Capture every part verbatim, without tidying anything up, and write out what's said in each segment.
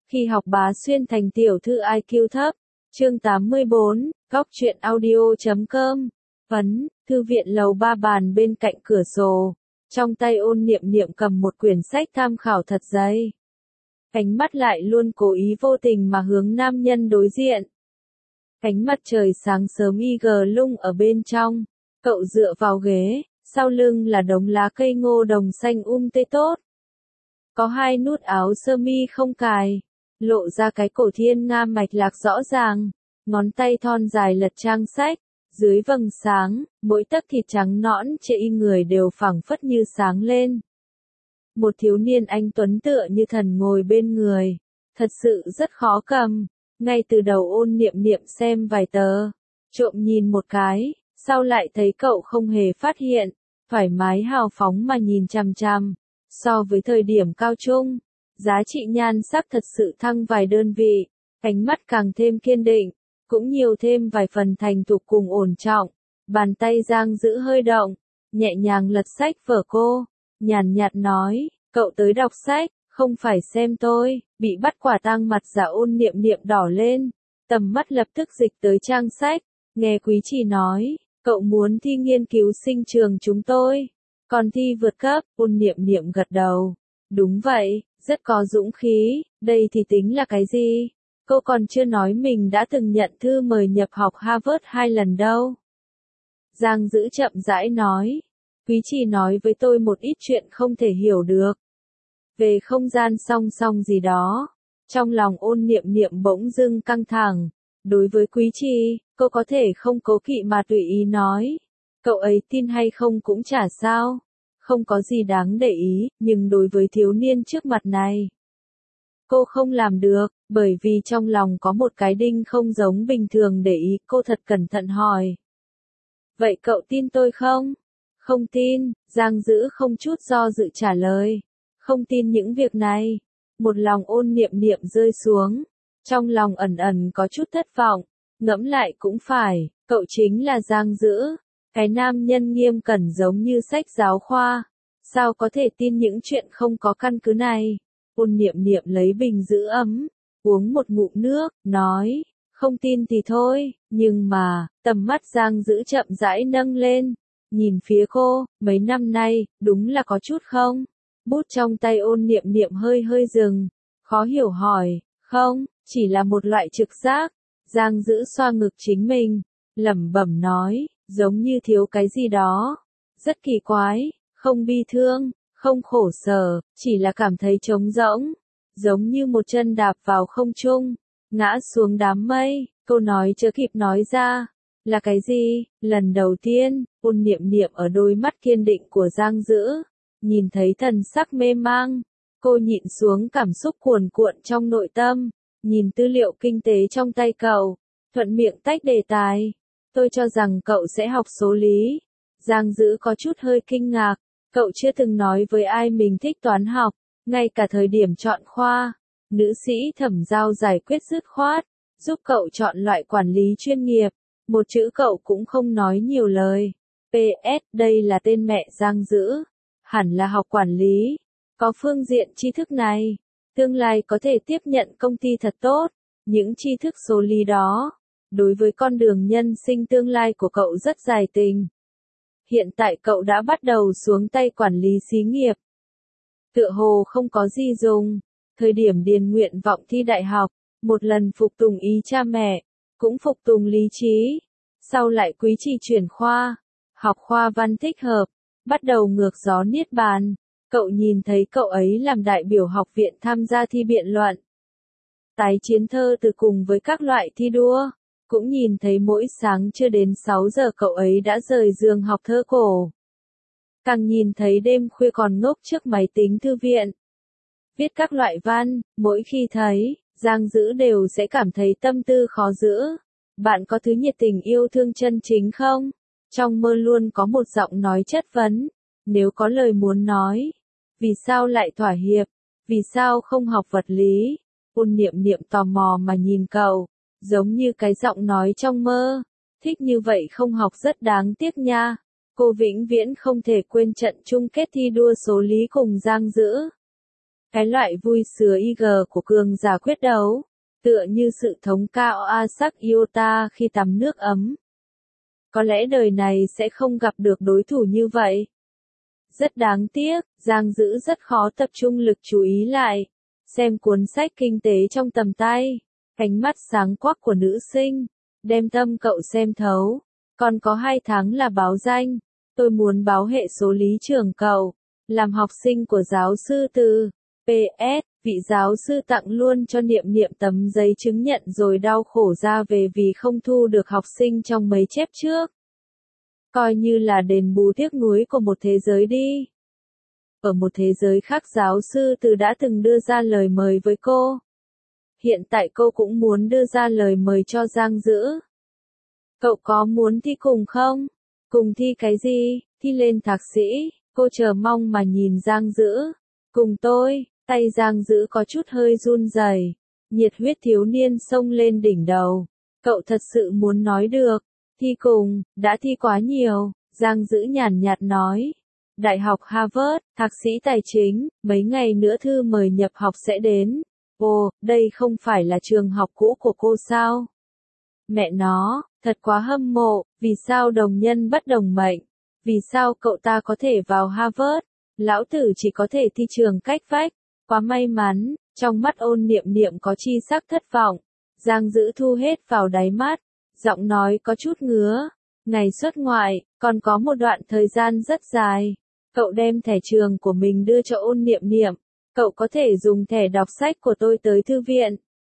Khi học bá xuyên thành tiểu thư i kiu thấp. Chương tám mươi bốn, góc truyện audio chấm com. Vấn, thư viện lầu ba bàn bên cạnh cửa sổ. Trong tay Ôn Niệm Niệm cầm một quyển sách tham khảo thật dày. Ánh mắt lại luôn cố ý vô tình mà hướng nam nhân đối diện. Ánh mặt trời sáng sớm y gờ lung ở bên trong. Cậu dựa vào ghế, sau lưng là đống lá cây ngô đồng xanh um tươi tốt. Có hai nút áo sơ mi không cài, lộ ra cái cổ thiên nga mạch lạc rõ ràng, ngón tay thon dài lật trang sách, dưới vầng sáng, mỗi tấc thịt trắng nõn trên người đều phẳng phất như sáng lên. Một thiếu niên anh tuấn tựa như thần ngồi bên người, thật sự rất khó cầm. Ngay từ đầu Ôn Niệm Niệm xem vài tờ, trộm nhìn một cái, sau lại thấy cậu không hề phát hiện, thoải mái hào phóng mà nhìn chằm chằm. So với thời điểm cao trung, giá trị nhan sắc thật sự thăng vài đơn vị, ánh mắt càng thêm kiên định, cũng nhiều thêm vài phần thành thục cùng ổn trọng. Bàn tay Giang Dữ hơi động, nhẹ nhàng lật sách vở cô, nhàn nhạt nói, cậu tới đọc sách, không phải xem tôi. Bị bắt quả tang mặt giả Ôn Niệm Niệm đỏ lên, tầm mắt lập tức dịch tới trang sách, nghe Quý Trì nói, cậu muốn thi nghiên cứu sinh trường chúng tôi. Còn thi vượt cấp, Ôn Niệm Niệm gật đầu. Đúng vậy, rất có dũng khí, đây thì tính là cái gì? Cô còn chưa nói mình đã từng nhận thư mời nhập học Harvard hai lần đâu. Giang Dữ chậm rãi nói. Quý Trì nói với tôi một ít chuyện không thể hiểu được. Về không gian song song gì đó. Trong lòng Ôn Niệm Niệm bỗng dưng căng thẳng. Đối với Quý Trì, cô có thể không cố kỵ mà tùy ý nói. Cậu ấy tin hay không cũng chả sao. Không có gì đáng để ý, nhưng đối với thiếu niên trước mặt này, cô không làm được, bởi vì trong lòng có một cái đinh không giống bình thường để ý. Cô thật cẩn thận hỏi. Vậy cậu tin tôi không? Không tin, Giang Dữ không chút do dự trả lời. Không tin những việc này. Một lòng Ôn Niệm Niệm rơi xuống. Trong lòng ẩn ẩn có chút thất vọng. Ngẫm lại cũng phải, cậu chính là Giang Dữ. Cái nam nhân nghiêm cẩn giống như sách giáo khoa. Sao có thể tin những chuyện không có căn cứ này? Ôn Niệm Niệm lấy bình giữ ấm, uống một ngụm nước, nói, không tin thì thôi, nhưng mà, tầm mắt Giang Dữ chậm rãi nâng lên, nhìn phía cô, mấy năm nay, đúng là có chút không? Bút trong tay Ôn Niệm Niệm hơi hơi dừng, khó hiểu hỏi, không, chỉ là một loại trực giác. Giang Dữ xoa ngực chính mình, lẩm bẩm nói, giống như thiếu cái gì đó, rất kỳ quái, không bi thương, không khổ sở, chỉ là cảm thấy trống rỗng, giống như một chân đạp vào không trung, ngã xuống đám mây. Câu nói chưa kịp nói ra, là cái gì? Lần đầu tiên, Ôn Niệm Niệm ở đôi mắt kiên định của Giang Dữ, nhìn thấy thần sắc mê mang, cô nhịn xuống cảm xúc cuồn cuộn trong nội tâm, nhìn tư liệu kinh tế trong tay cậu, thuận miệng tách đề tài. Tôi cho rằng cậu sẽ học số lý. Giang Dữ có chút hơi kinh ngạc, cậu chưa từng nói với ai mình thích toán học, ngay cả thời điểm chọn khoa, nữ sĩ Thẩm Giao giải quyết dứt khoát, giúp cậu chọn loại quản lý chuyên nghiệp, một chữ cậu cũng không nói nhiều lời. pê ét đây là tên mẹ Giang Dữ, hẳn là học quản lý, có phương diện tri thức này, tương lai có thể tiếp nhận công ty thật tốt, những tri thức số lý đó, đối với con đường nhân sinh tương lai của cậu rất dài tình. Hiện tại cậu đã bắt đầu xuống tay quản lý xí nghiệp. Tựa hồ không có gì dùng. Thời điểm điền nguyện vọng thi đại học, một lần phục tùng ý cha mẹ, cũng phục tùng lý trí. Sau lại Quý Trì chuyển khoa, học khoa văn thích hợp, bắt đầu ngược gió niết bàn. Cậu nhìn thấy cậu ấy làm đại biểu học viện tham gia thi biện luận, tái chiến thơ từ cùng với các loại thi đua. Cũng nhìn thấy mỗi sáng chưa đến sáu giờ cậu ấy đã rời giường học thơ cổ. Càng nhìn thấy đêm khuya còn ngốc trước máy tính thư viện, viết các loại văn, mỗi khi thấy, Giang Dữ đều sẽ cảm thấy tâm tư khó giữ. Bạn có thứ nhiệt tình yêu thương chân chính không? Trong mơ luôn có một giọng nói chất vấn. Nếu có lời muốn nói, vì sao lại thỏa hiệp? Vì sao không học vật lý? Ôn Niệm Niệm tò mò mà nhìn cậu. Giống như cái giọng nói trong mơ, thích như vậy không học rất đáng tiếc nha. Cô vĩnh viễn không thể quên trận chung kết thi đua số lý cùng Giang Dữ. Cái loại vui sướng i giê của cường giả quyết đấu, tựa như sự thống cao a sắc iota khi tắm nước ấm. Có lẽ đời này sẽ không gặp được đối thủ như vậy. Rất đáng tiếc, Giang Dữ rất khó tập trung lực chú ý lại, xem cuốn sách kinh tế trong tầm tay, ánh mắt sáng quắc của nữ sinh, đem tâm cậu xem thấu. Còn có hai tháng là báo danh, tôi muốn báo hệ số lý trường cậu, làm học sinh của giáo sư Từ. pê ét, vị giáo sư tặng luôn cho Niệm Niệm tấm giấy chứng nhận rồi đau khổ ra về vì không thu được học sinh trong mấy chép trước. Coi như là đền bù tiếc nuối của một thế giới đi. Ở một thế giới khác giáo sư Từ đã từng đưa ra lời mời với cô. Hiện tại cô cũng muốn đưa ra lời mời cho Giang Dữ. Cậu có muốn thi cùng không? Cùng thi cái gì? Thi lên thạc sĩ, cô chờ mong mà nhìn Giang Dữ. Cùng tôi, tay Giang Dữ có chút hơi run rẩy, nhiệt huyết thiếu niên xông lên đỉnh đầu. Cậu thật sự muốn nói được. Thi cùng, đã thi quá nhiều, Giang Dữ nhàn nhạt nói. Đại học Harvard, thạc sĩ tài chính, mấy ngày nữa thư mời nhập học sẽ đến. Ồ, đây không phải là trường học cũ của cô sao? Mẹ nó, thật quá hâm mộ, vì sao đồng nhân bất đồng mệnh? Vì sao cậu ta có thể vào Harvard? Lão tử chỉ có thể thi trường cách vách. Quá may mắn, trong mắt Ôn Niệm Niệm có chi sắc thất vọng. Giang Dữ thu hết vào đáy mắt, giọng nói có chút ngứa. Ngày xuất ngoại, còn có một đoạn thời gian rất dài. Cậu đem thẻ trường của mình đưa cho Ôn Niệm Niệm. Cậu có thể dùng thẻ đọc sách của tôi tới thư viện.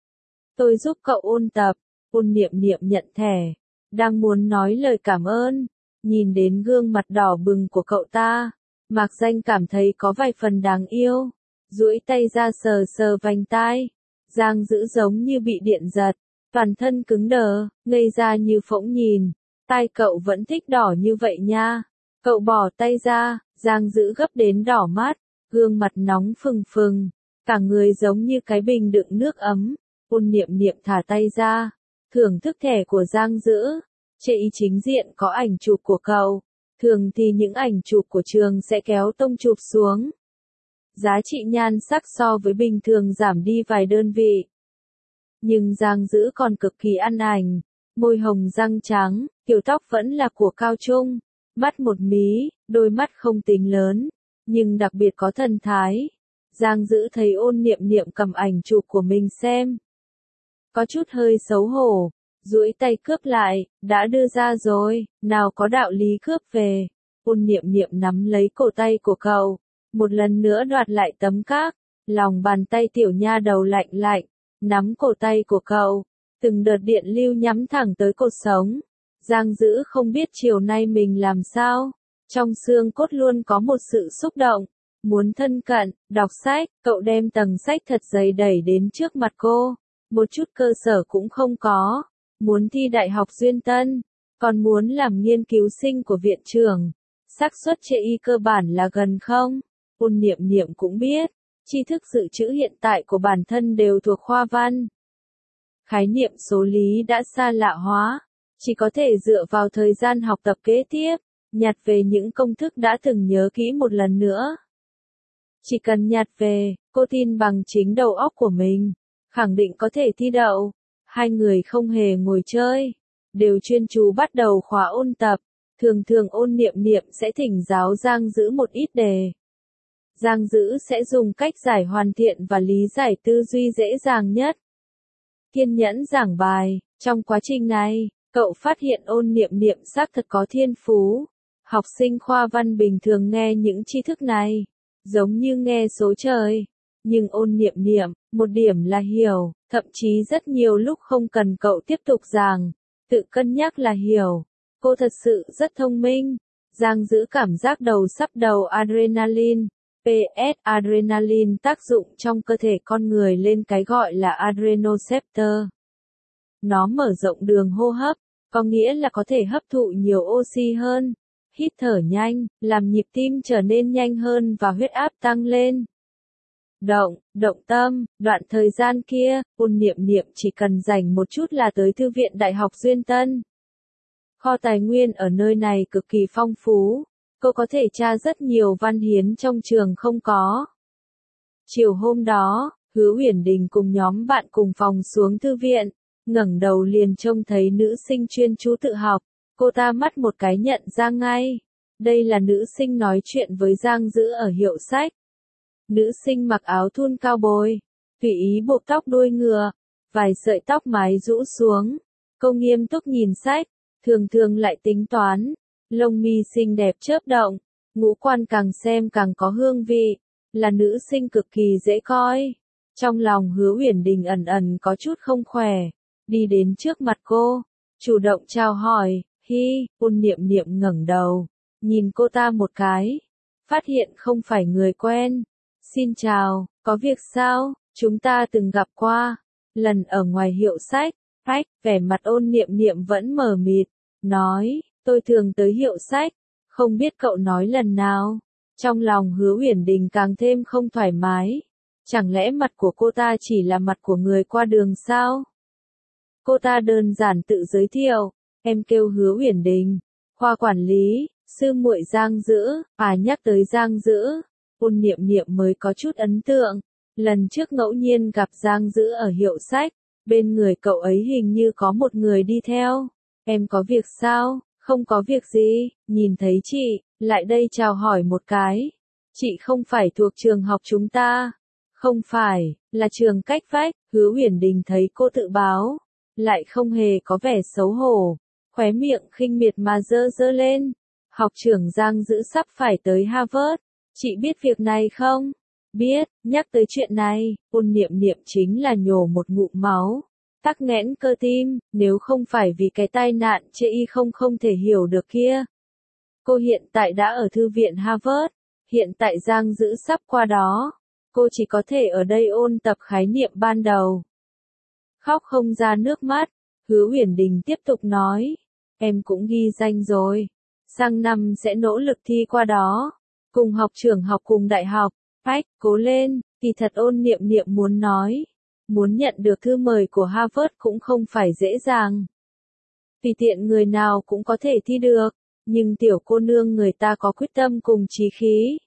Tôi giúp cậu ôn tập. Ôn Niệm Niệm nhận thẻ, đang muốn nói lời cảm ơn. Nhìn đến gương mặt đỏ bừng của cậu ta, Mạc Danh cảm thấy có vài phần đáng yêu. Duỗi tay ra sờ sờ vành tai. Giang Dữ giống như bị điện giật, toàn thân cứng đờ, ngây ra như phỗng nhìn. Tai cậu vẫn thích đỏ như vậy nha. Cậu bỏ tay ra, Giang Dữ gấp đến đỏ mắt, gương mặt nóng phừng phừng, cả người giống như cái bình đựng nước ấm. Ôn Niệm Niệm thả tay ra, thưởng thức thẻ của Giang Dữ. Trên chính diện có ảnh chụp của cậu. Thường thì những ảnh chụp của trường sẽ kéo tông chụp xuống. Giá trị nhan sắc so với bình thường giảm đi vài đơn vị. Nhưng Giang Dữ còn cực kỳ ăn ảnh. Môi hồng răng trắng, kiểu tóc vẫn là của cao trung. Mắt một mí, đôi mắt không tính lớn, nhưng đặc biệt có thần thái. Giang Dữ thấy Ôn Niệm Niệm cầm ảnh chụp của mình xem. Có chút hơi xấu hổ, duỗi tay cướp lại, đã đưa ra rồi, nào có đạo lý cướp về. Ôn Niệm Niệm nắm lấy cổ tay của cậu, một lần nữa đoạt lại tấm các, lòng bàn tay tiểu nha đầu lạnh lạnh, nắm cổ tay của cậu, từng đợt điện lưu nhắm thẳng tới cột sống. Giang Dữ không biết chiều nay mình làm sao, trong xương cốt luôn có một sự xúc động, muốn thân cận, đọc sách. Cậu đem tầng sách thật dày đẩy đến trước mặt cô, một chút cơ sở cũng không có. Muốn thi đại học Duyên Tân, còn muốn làm nghiên cứu sinh của viện trưởng, xác suất chê y cơ bản là gần không. Ôn Niệm Niệm cũng biết, tri thức dự trữ hiện tại của bản thân đều thuộc khoa văn. Khái niệm số lý đã xa lạ hóa, chỉ có thể dựa vào thời gian học tập kế tiếp, nhặt về những công thức đã từng nhớ kỹ một lần nữa. Chỉ cần nhặt về, cô tin bằng chính đầu óc của mình, khẳng định có thể thi đậu. Hai người không hề ngồi chơi, đều chuyên chú bắt đầu khóa ôn tập. Thường thường Ôn Niệm Niệm sẽ thỉnh giáo Giang Dữ một ít đề. Giang Dữ sẽ dùng cách giải hoàn thiện và lý giải tư duy dễ dàng nhất. Kiên nhẫn giảng bài, trong quá trình này, cậu phát hiện Ôn Niệm Niệm xác thật có thiên phú. Học sinh khoa văn bình thường nghe những tri thức này, giống như nghe số trời. Nhưng Ôn Niệm Niệm, một điểm là hiểu, thậm chí rất nhiều lúc không cần cậu tiếp tục giảng, tự cân nhắc là hiểu. Cô thật sự rất thông minh. Giang Dữ cảm giác đầu sắp đầu adrenaline. pê ét adrenaline tác dụng trong cơ thể con người lên cái gọi là adrenoceptor. Nó mở rộng đường hô hấp, có nghĩa là có thể hấp thụ nhiều oxy hơn, hít thở nhanh, làm nhịp tim trở nên nhanh hơn và huyết áp tăng lên. Động, động tâm, đoạn thời gian kia, Ôn Niệm Niệm chỉ cần dành một chút là tới thư viện Đại học Duyên Tân. Kho tài nguyên ở nơi này cực kỳ phong phú, cô có thể tra rất nhiều văn hiến trong trường không có. Chiều hôm đó, Hứa Uyển Đình cùng nhóm bạn cùng phòng xuống thư viện, ngẩng đầu liền trông thấy nữ sinh chuyên chú tự học, cô ta mắt một cái nhận ra ngay. Đây là nữ sinh nói chuyện với Giang Dữ ở hiệu sách. Nữ sinh mặc áo thun cao bồi, tùy ý buộc tóc đuôi ngựa, vài sợi tóc mái rũ xuống. Cô nghiêm túc nhìn sách, thường thường lại tính toán, lông mi xinh đẹp chớp động, ngũ quan càng xem càng có hương vị, là nữ sinh cực kỳ dễ coi. Trong lòng Hứa Uyển Đình ẩn ẩn có chút không khỏe, đi đến trước mặt cô, chủ động chào hỏi, hi, Ôn Niệm Niệm ngẩng đầu, nhìn cô ta một cái, phát hiện không phải người quen. Xin chào, có việc sao, chúng ta từng gặp qua, lần ở ngoài hiệu sách. Ách, vẻ mặt Ôn Niệm Niệm vẫn mờ mịt, nói, tôi thường tới hiệu sách, không biết cậu nói lần nào. Trong lòng Hứa Uyển Đình càng thêm không thoải mái, chẳng lẽ mặt của cô ta chỉ là mặt của người qua đường sao? Cô ta đơn giản tự giới thiệu, em kêu Hứa Uyển Đình, khoa quản lý, sư muội Giang Dữ. À, nhắc tới Giang Dữ, Ôn Niệm Niệm mới có chút ấn tượng, lần trước ngẫu nhiên gặp Giang Dữ ở hiệu sách, bên người cậu ấy hình như có một người đi theo. Em có việc sao? Không có việc gì, nhìn thấy chị, lại đây chào hỏi một cái. Chị không phải thuộc trường học chúng ta. Không phải, là trường cách vách. Hứa Uyển Đình thấy cô tự báo, lại không hề có vẻ xấu hổ, khóe miệng khinh miệt mà dơ dơ lên. Học trưởng Giang Dữ sắp phải tới Harvard, chị biết việc này không? Biết, nhắc tới chuyện này, Ôn Niệm Niệm chính là nhổ một ngụm máu, tắc nghẽn cơ tim, nếu không phải vì cái tai nạn chê y không không thể hiểu được kia. Cô hiện tại đã ở thư viện Harvard, hiện tại Giang Dữ sắp qua đó, cô chỉ có thể ở đây ôn tập khái niệm ban đầu. Khóc không ra nước mắt, Hứa Uyển Đình tiếp tục nói, em cũng ghi danh rồi, sang năm sẽ nỗ lực thi qua đó, cùng học trường học cùng đại học. Ách, cố lên, kỳ thật Ôn Niệm Niệm muốn nói, muốn nhận được thư mời của Harvard cũng không phải dễ dàng. Tùy tiện người nào cũng có thể thi được, nhưng tiểu cô nương người ta có quyết tâm cùng chí khí.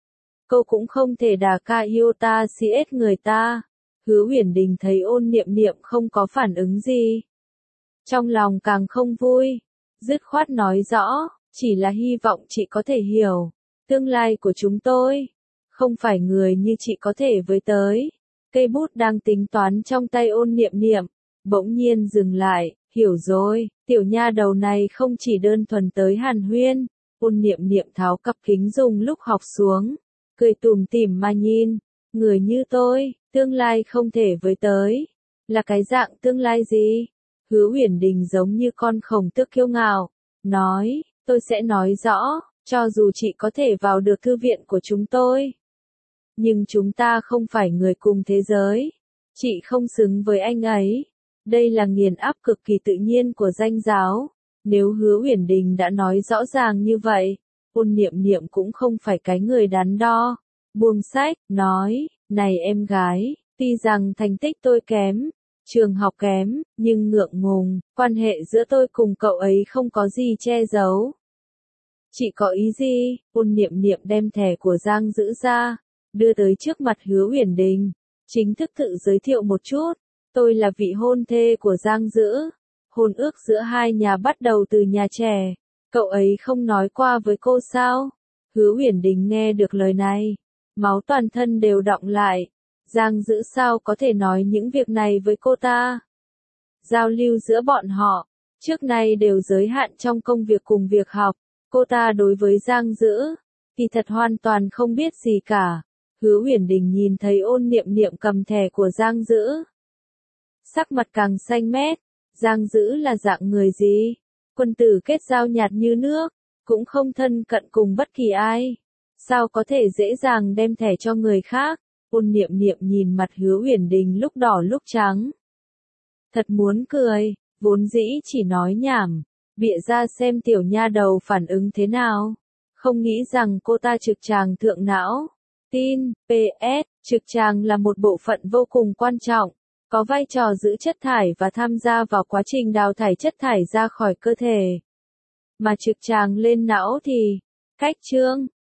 Cô cũng không thể đả ca iota cs người ta. Hứa Uyển Đình thấy Ôn Niệm Niệm không có phản ứng gì, trong lòng càng không vui, dứt khoát nói rõ, chỉ là hy vọng chị có thể hiểu, tương lai của chúng tôi, không phải người như chị có thể với tới. Cây bút đang tính toán trong tay Ôn Niệm Niệm, bỗng nhiên dừng lại, hiểu rồi, tiểu nha đầu này không chỉ đơn thuần tới hàn huyên. Ôn Niệm Niệm tháo cặp kính dùng lúc học xuống, cười tủm tỉm mà nhìn, người như tôi, tương lai không thể với tới, là cái dạng tương lai gì? Hứa Uyển Đình giống như con khổng tước kiêu ngạo, nói, tôi sẽ nói rõ, cho dù chị có thể vào được thư viện của chúng tôi, nhưng chúng ta không phải người cùng thế giới, chị không xứng với anh ấy. Đây là nghiền áp cực kỳ tự nhiên của danh giáo. Nếu Hứa Uyển Đình đã nói rõ ràng như vậy, Ôn Niệm Niệm cũng không phải cái người đắn đo. Buông sách, nói, này em gái, tuy rằng thành tích tôi kém, trường học kém, nhưng ngượng ngùng, quan hệ giữa tôi cùng cậu ấy không có gì che giấu. Chị có ý gì? Ôn Niệm Niệm đem thẻ của Giang Dữ ra, đưa tới trước mặt Hứa Uyển Đình, chính thức tự giới thiệu một chút, tôi là vị hôn thê của Giang Dữ, hôn ước giữa hai nhà bắt đầu từ nhà trẻ, cậu ấy không nói qua với cô sao? Hứa Uyển Đình nghe được lời này, máu toàn thân đều đọng lại, Giang Dữ sao có thể nói những việc này với cô ta? Giao lưu giữa bọn họ, trước nay đều giới hạn trong công việc cùng việc học, cô ta đối với Giang Dữ, thì thật hoàn toàn không biết gì cả. Hứa Uyển Đình nhìn thấy Ôn Niệm Niệm cầm thẻ của Giang Dữ, sắc mặt càng xanh mét. Giang Dữ là dạng người gì? Quân tử kết giao nhạt như nước, cũng không thân cận cùng bất kỳ ai, sao có thể dễ dàng đem thẻ cho người khác? Ôn Niệm Niệm nhìn mặt Hứa Uyển Đình lúc đỏ lúc trắng, thật muốn cười, vốn dĩ chỉ nói nhảm, bịa ra xem tiểu nha đầu phản ứng thế nào, không nghĩ rằng cô ta trực tràng thượng não. Tin, pê ét, trực tràng là một bộ phận vô cùng quan trọng, có vai trò giữ chất thải và tham gia vào quá trình đào thải chất thải ra khỏi cơ thể. Mà trực tràng lên não thì, cách chương,